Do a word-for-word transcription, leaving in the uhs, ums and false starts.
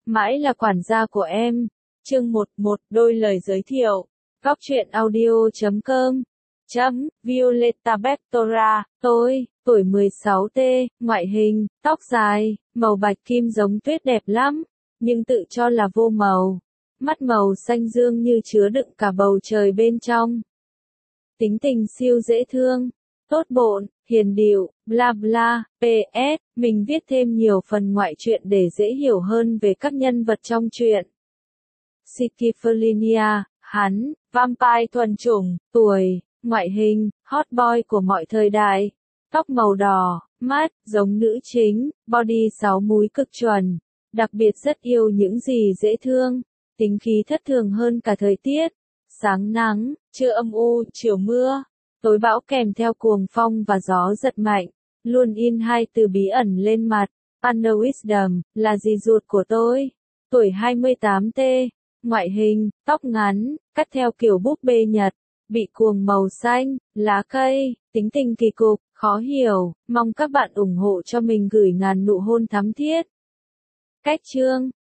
mãi là quản gia của em. Chương một một Đôi lời giới thiệu. Góc truyện audio chấm com chấm Violeta Bectora, tôi, tuổi mười sáu T, ngoại hình, tóc dài, màu bạch kim giống tuyết đẹp lắm, nhưng tự cho là vô màu. Mắt màu xanh dương như chứa đựng cả bầu trời bên trong. Tính tình siêu dễ thương, tốt bộn, hiền điệu, bla bla, pê ét, mình viết thêm nhiều phần ngoại truyện để dễ hiểu hơn về các nhân vật trong truyện. Schizophrenia, hắn, vampire thuần chủng, tuổi, ngoại hình, hot boy của mọi thời đại, tóc màu đỏ, mắt, giống nữ chính, body sáu múi cực chuẩn, đặc biệt rất yêu những gì dễ thương, tính khí thất thường hơn cả thời tiết, sáng nắng, trưa âm u, chiều mưa, tối bão kèm theo cuồng phong và gió giật mạnh, luôn in hai từ bí ẩn lên mặt, Under Wisdom, là dì ruột của tôi, tuổi hai mươi tám T, ngoại hình, tóc ngắn, cắt theo kiểu búp bê Nhật, bị cuồng màu xanh, lá cây, tính tình kỳ cục, khó hiểu, mong các bạn ủng hộ cho mình gửi ngàn nụ hôn thắm thiết. Cách chương,